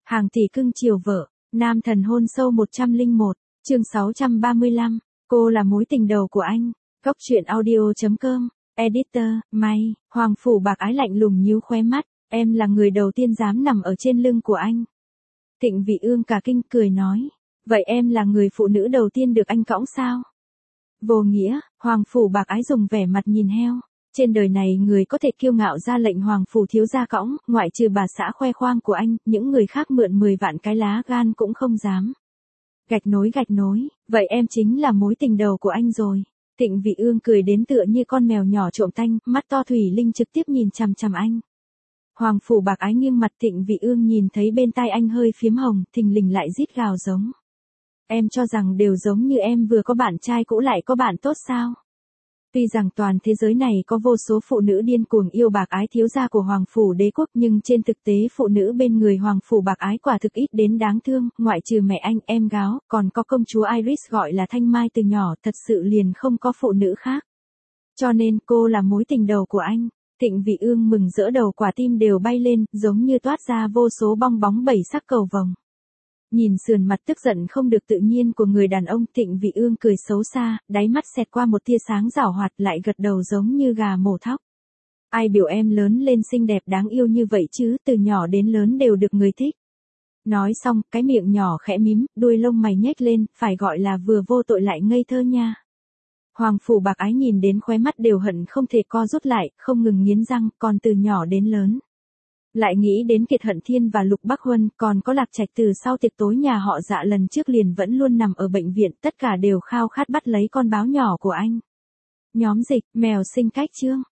Hàng tỷ cưng chiều vợ, nam thần hôn sâu 101, chương 635, cô là mối tình đầu của anh. Góc truyện audio.com, editor, May, Hoàng Phủ Bạc Ái lạnh lùng nhíu khóe mắt, em là người đầu tiên dám nằm ở trên lưng của anh. Thịnh Vị Ương cả kinh cười nói, vậy em là người phụ nữ đầu tiên được anh cõng sao? Vô nghĩa, Hoàng Phủ Bạc Ái dùng vẻ mặt nhìn heo. Trên đời này người có thể kiêu ngạo ra lệnh Hoàng Phủ thiếu gia cõng, ngoại trừ bà xã khoe khoang của anh, những người khác mượn 10 vạn cái lá gan cũng không dám. Gạch nối, vậy em chính là mối tình đầu của anh rồi. Thịnh Vị Ương cười đến tựa như con mèo nhỏ trộm tanh, mắt to thủy linh trực tiếp nhìn chằm chằm anh. Hoàng Phủ Bạc Ái nghiêng mặt, Thịnh Vị Ương nhìn thấy bên tai anh hơi phím hồng, thình lình lại rít gào giống. Em cho rằng đều giống như em vừa có bạn trai cũ lại có bạn tốt sao? Tuy rằng toàn thế giới này có vô số phụ nữ điên cuồng yêu Bạc Ái thiếu gia của Hoàng Phủ đế quốc, nhưng trên thực tế phụ nữ bên người Hoàng Phủ Bạc Ái quả thực ít đến đáng thương, ngoại trừ mẹ anh, em gáo, còn có công chúa Iris gọi là Thanh Mai từ nhỏ, thật sự liền không có phụ nữ khác. Cho nên cô là mối tình đầu của anh. Thịnh Vị Ương mừng rỡ, đầu quả tim đều bay lên, giống như toát ra vô số bong bóng bảy sắc cầu vồng. Nhìn sườn mặt tức giận không được tự nhiên của người đàn ông, Thịnh Vị Ương cười xấu xa, đáy mắt xẹt qua một tia sáng giảo hoạt, lại gật đầu giống như gà mổ thóc. Ai biểu em lớn lên xinh đẹp đáng yêu như vậy chứ, từ nhỏ đến lớn đều được người thích. Nói xong, cái miệng nhỏ khẽ mím, đuôi lông mày nhếch lên, phải gọi là vừa vô tội lại ngây thơ nha. Hoàng Phủ Bạc Ái nhìn đến khóe mắt đều hận không thể co rút lại, không ngừng nghiến răng, còn từ nhỏ đến lớn. Lại nghĩ đến Kiệt Hận Thiên và Lục Bắc Huân, còn có Lạc Trạch từ sau tiệc tối nhà họ Dạ lần trước liền vẫn luôn nằm ở bệnh viện, tất cả đều khao khát bắt lấy con báo nhỏ của anh. Nhóm dịch, mèo sinh cách chương.